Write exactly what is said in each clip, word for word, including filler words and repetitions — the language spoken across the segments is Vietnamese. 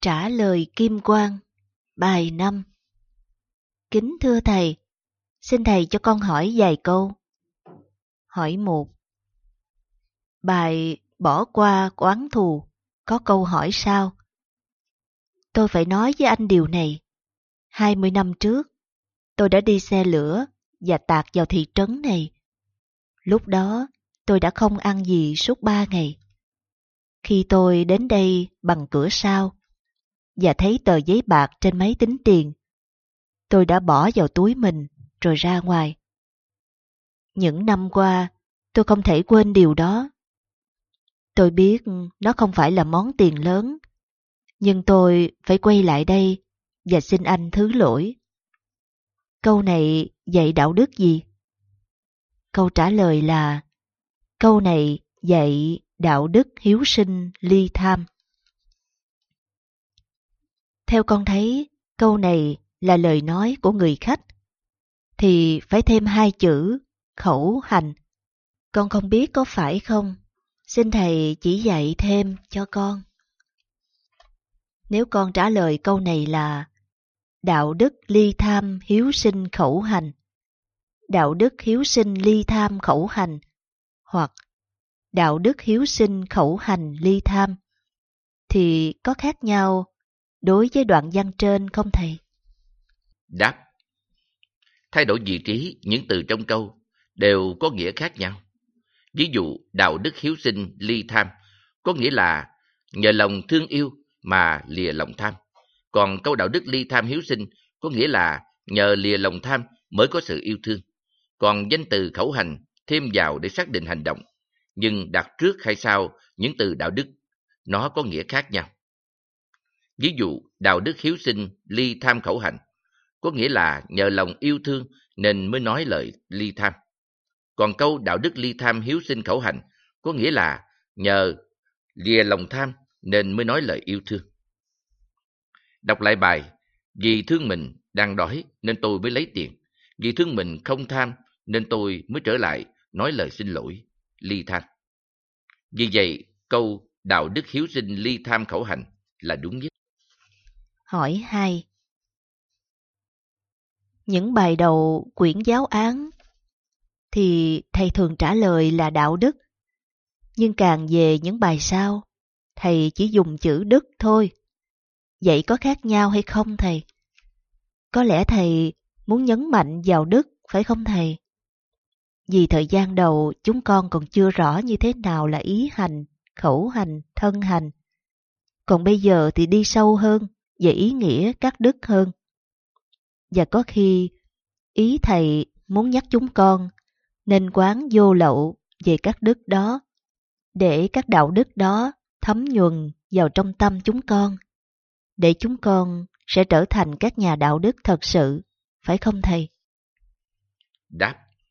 Trả lời Kim Quang. Bài năm. Kính thưa thầy, xin thầy cho con hỏi vài câu. Hỏi một. Bài bỏ qua oán thù có câu hỏi sau. Tôi phải nói với anh điều này. Hai mươi năm trước, tôi đã đi xe lửa và tạt vào thị trấn này. Lúc đó, tôi đã không ăn gì suốt ba ngày. Khi tôi đến đây bằng cửa sau và thấy tờ giấy bạc trên máy tính tiền, tôi đã bỏ vào túi mình rồi ra ngoài. Những năm qua, tôi không thể quên điều đó. Tôi biết nó không phải là món tiền lớn, nhưng tôi phải quay lại đây và xin anh thứ lỗi. Câu này dạy đạo đức gì? Câu trả lời là câu này dạy đạo đức hiếu sinh ly tham. Theo con thấy, câu này là lời nói của người khách, thì phải thêm hai chữ khẩu hành. Con không biết có phải không? Xin thầy chỉ dạy thêm cho con. Nếu con trả lời câu này là đạo đức ly tham hiếu sinh khẩu hành, đạo đức hiếu sinh ly tham khẩu hành, hoặc đạo đức hiếu sinh khẩu hành ly tham, thì có khác nhau đối với đoạn văn trên không thầy? Đáp. Thay đổi vị trí những từ trong câu đều có nghĩa khác nhau. Ví dụ, đạo đức hiếu sinh ly tham có nghĩa là nhờ lòng thương yêu mà lìa lòng tham. Còn câu đạo đức ly tham hiếu sinh có nghĩa là nhờ lìa lòng tham mới có sự yêu thương. Còn danh từ khẩu hành thêm vào để xác định hành động, nhưng đặt trước hay sau những từ đạo đức, nó có nghĩa khác nhau. Ví dụ, đạo đức hiếu sinh ly tham khẩu hành có nghĩa là nhờ lòng yêu thương nên mới nói lời ly tham. Còn câu đạo đức ly tham hiếu sinh khẩu hành có nghĩa là nhờ lìa lòng tham nên mới nói lời yêu thương. Đọc lại bài, vì thương mình đang đói nên tôi mới lấy tiền. Vì thương mình không tham nên tôi mới trở lại nói lời xin lỗi, ly tham. Vì vậy, câu đạo đức hiếu sinh ly tham khẩu hành là đúng nhất. Hỏi hai. Những bài đầu quyển giáo án thì thầy thường trả lời là đạo đức, nhưng càng về những bài sau, thầy chỉ dùng chữ đức thôi. Vậy có khác nhau hay không thầy? Có lẽ thầy muốn nhấn mạnh vào đức, phải không thầy? Vì thời gian đầu chúng con còn chưa rõ như thế nào là ý hành, khẩu hành, thân hành. Còn bây giờ thì đi sâu hơn về ý nghĩa các đức hơn. Và có khi ý thầy muốn nhắc chúng con nên quán vô lậu về các đức đó, để các đạo đức đó thấm nhuần vào trong tâm chúng con, để chúng con sẽ trở thành các nhà đạo đức thật sự, phải không thầy? Đáp.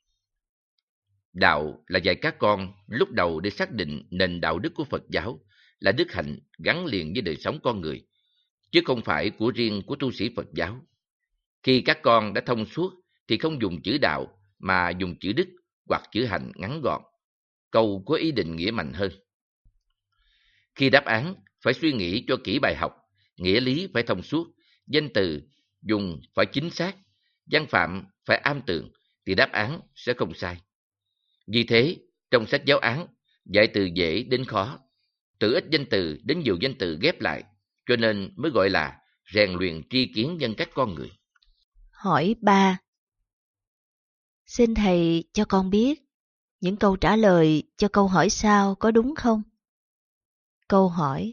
Đạo là dạy các con lúc đầu để xác định nền đạo đức của Phật giáo là đức hạnh gắn liền với đời sống con người, chứ không phải của riêng của tu sĩ Phật giáo. Khi các con đã thông suốt thì không dùng chữ đạo mà dùng chữ đức hoặc chữ hành ngắn gọn. Câu có ý định nghĩa mạnh hơn. Khi đáp án phải suy nghĩ cho kỹ bài học, nghĩa lý phải thông suốt, danh từ dùng phải chính xác, văn phạm phải am tường thì đáp án sẽ không sai. Vì thế, trong sách giáo án dạy từ dễ đến khó, từ ít danh từ đến nhiều danh từ ghép lại, cho nên mới gọi là rèn luyện tri kiến nhân cách con người. Hỏi ba. Xin thầy cho con biết những câu trả lời cho câu hỏi sau có đúng không? Câu hỏi.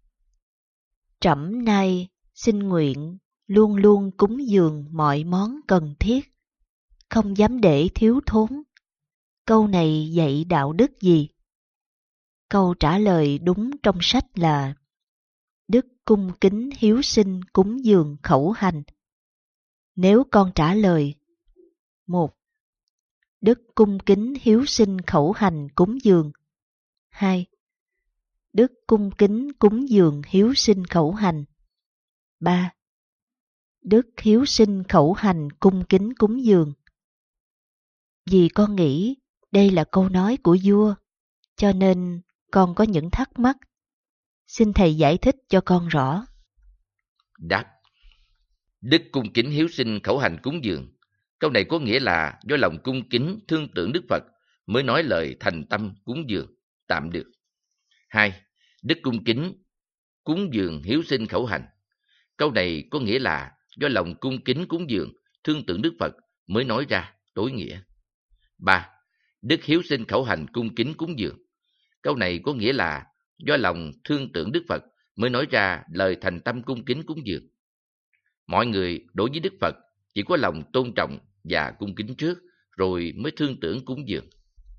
Trẫm nay xin nguyện luôn luôn cúng dường mọi món cần thiết, không dám để thiếu thốn. Câu này dạy đạo đức gì? Câu trả lời đúng trong sách là đức cung kính hiếu sinh cúng dường khẩu hành. Nếu con trả lời một. Đức cung kính hiếu sinh khẩu hành cúng dường. hai. Đức cung kính cúng dường hiếu sinh khẩu hành. ba. Đức hiếu sinh khẩu hành cung kính cúng dường. Vì con nghĩ đây là câu nói của vua, cho nên con có những thắc mắc. Xin thầy giải thích cho con rõ. Đáp: đức cung kính hiếu sinh khẩu hành cúng dường. Câu này có nghĩa là do lòng cung kính thương tưởng Đức Phật mới nói lời thành tâm cúng dường, tạm được. Hai, đức cung kính cúng dường hiếu sinh khẩu hành. Câu này có nghĩa là do lòng cung kính cúng dường thương tưởng Đức Phật mới nói ra, tối nghĩa. Ba, đức hiếu sinh khẩu hành cung kính cúng dường. Câu này có nghĩa là do lòng thương tưởng Đức Phật mới nói ra lời thành tâm cung kính cúng dường. Mọi người đối với Đức Phật chỉ có lòng tôn trọng và cung kính trước, rồi mới thương tưởng cúng dường.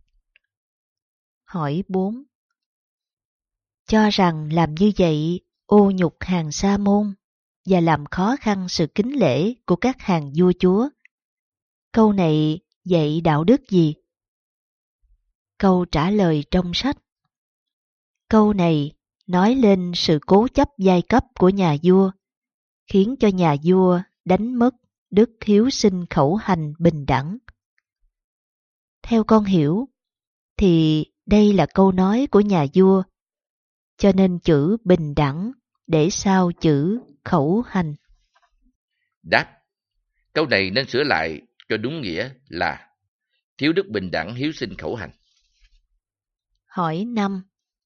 Hỏi bốn. Cho rằng làm như vậy ô nhục hàng sa môn và làm khó khăn sự kính lễ của các hàng vua chúa. Câu này dạy đạo đức gì? Câu trả lời trong sách. Câu này nói lên sự cố chấp giai cấp của nhà vua, khiến cho nhà vua đánh mất đức hiếu sinh khẩu hành bình đẳng. Theo con hiểu, thì đây là câu nói của nhà vua, cho nên chữ bình đẳng để sau chữ khẩu hành. Đáp: câu này nên sửa lại cho đúng nghĩa là thiếu đức bình đẳng hiếu sinh khẩu hành. Hỏi năm.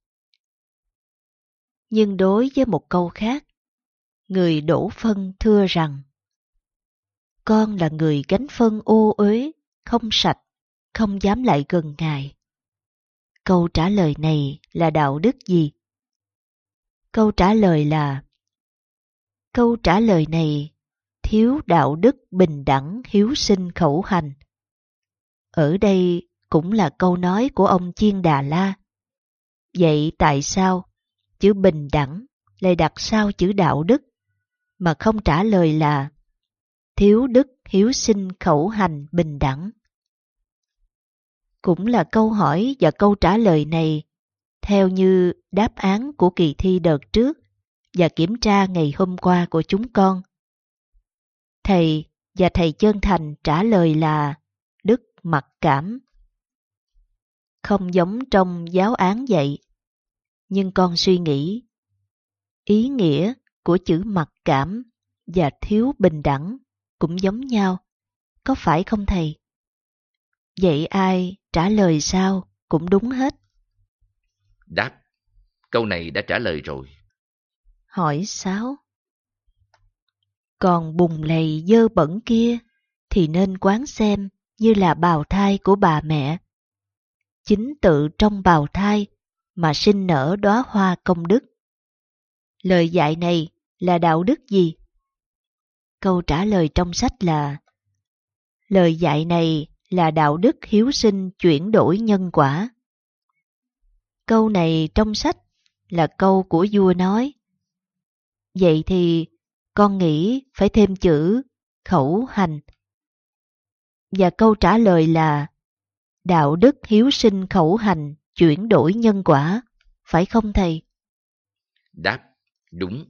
Nhưng đối với một câu khác, người đổ phân thưa rằng: con là người gánh phân ô uế, không sạch, không dám lại gần Ngài. Câu trả lời này là đạo đức gì? Câu trả lời là Câu trả lời này thiếu đạo đức bình đẳng hiếu sinh khẩu hành. Ở đây cũng là câu nói của ông Chiên Đà La. Vậy tại sao chữ bình đẳng lại đặt sau chữ đạo đức, mà không trả lời là thiếu đức hiếu sinh khẩu hành bình đẳng? Cũng là câu hỏi và câu trả lời này theo như đáp án của kỳ thi đợt trước và kiểm tra ngày hôm qua của chúng con. Thầy và thầy chân thành trả lời là đức mặc cảm. Không giống trong giáo án vậy, nhưng con suy nghĩ ý nghĩa của chữ mặc cảm và thiếu bình đẳng cũng giống nhau, có phải không thầy? Vậy ai trả lời sao cũng đúng hết. Đáp: câu này đã trả lời rồi. Hỏi sáu. Còn bùn lầy dơ bẩn kia thì nên quán xem như là bào thai của bà mẹ. Chính tự trong bào thai mà sinh nở đóa hoa công đức. Lời dạy này là đạo đức gì? Câu trả lời trong sách là lời dạy này là đạo đức hiếu sinh chuyển đổi nhân quả. Câu này trong sách là câu của vua nói. Vậy thì con nghĩ phải thêm chữ khẩu hành. Và câu trả lời là đạo đức hiếu sinh khẩu hành chuyển đổi nhân quả, phải không thầy? Đáp: đúng.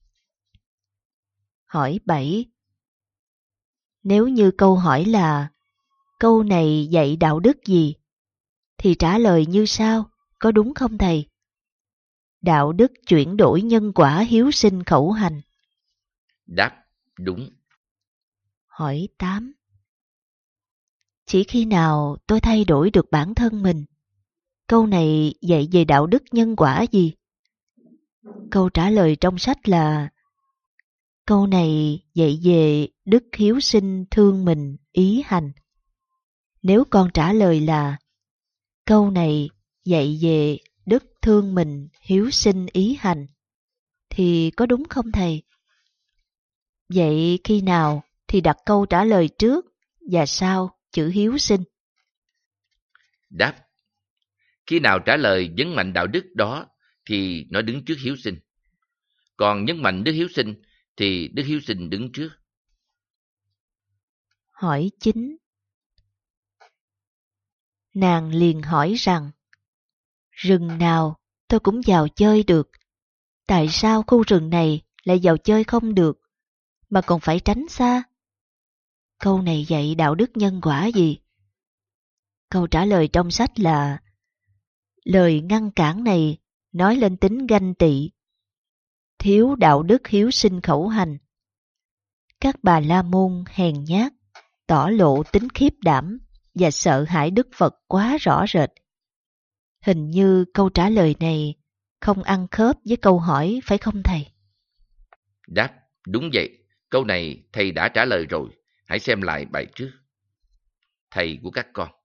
Hỏi bảy. Nếu như câu hỏi là câu này dạy đạo đức gì, thì trả lời như sau, có đúng không thầy? Đạo đức chuyển đổi nhân quả hiếu sinh khẩu hành. Đáp: đúng. Hỏi tám. Chỉ khi nào tôi thay đổi được bản thân mình, câu này dạy về đạo đức nhân quả gì? Câu trả lời trong sách là câu này dạy về đức hiếu sinh thương mình ý hành. Nếu con trả lời là câu này dạy về đức thương mình hiếu sinh ý hành, thì có đúng không thầy? Vậy khi nào thì đặt câu trả lời trước và sau chữ hiếu sinh? Đáp: khi nào trả lời nhấn mạnh đạo đức đó thì nó đứng trước hiếu sinh. Còn nhấn mạnh đức hiếu sinh thì đức hiếu sinh đứng trước. Hỏi chín. Nàng liền hỏi rằng rừng nào tôi cũng vào chơi được, tại sao khu rừng này lại vào chơi không được, mà còn phải tránh xa? Câu này dạy đạo đức nhân quả gì? Câu trả lời trong sách là lời ngăn cản này nói lên tính ganh tị. thiếu đạo đức hiếu sinh khẩu hành. Các bà la môn hèn nhát, tỏ lộ tính khiếp đảm và sợ hãi Đức Phật quá rõ rệt. Hình như câu trả lời này không ăn khớp với câu hỏi, phải không thầy? Đáp, đúng vậy. Câu này thầy đã trả lời rồi. Hãy xem lại bài trước. Thầy của các con.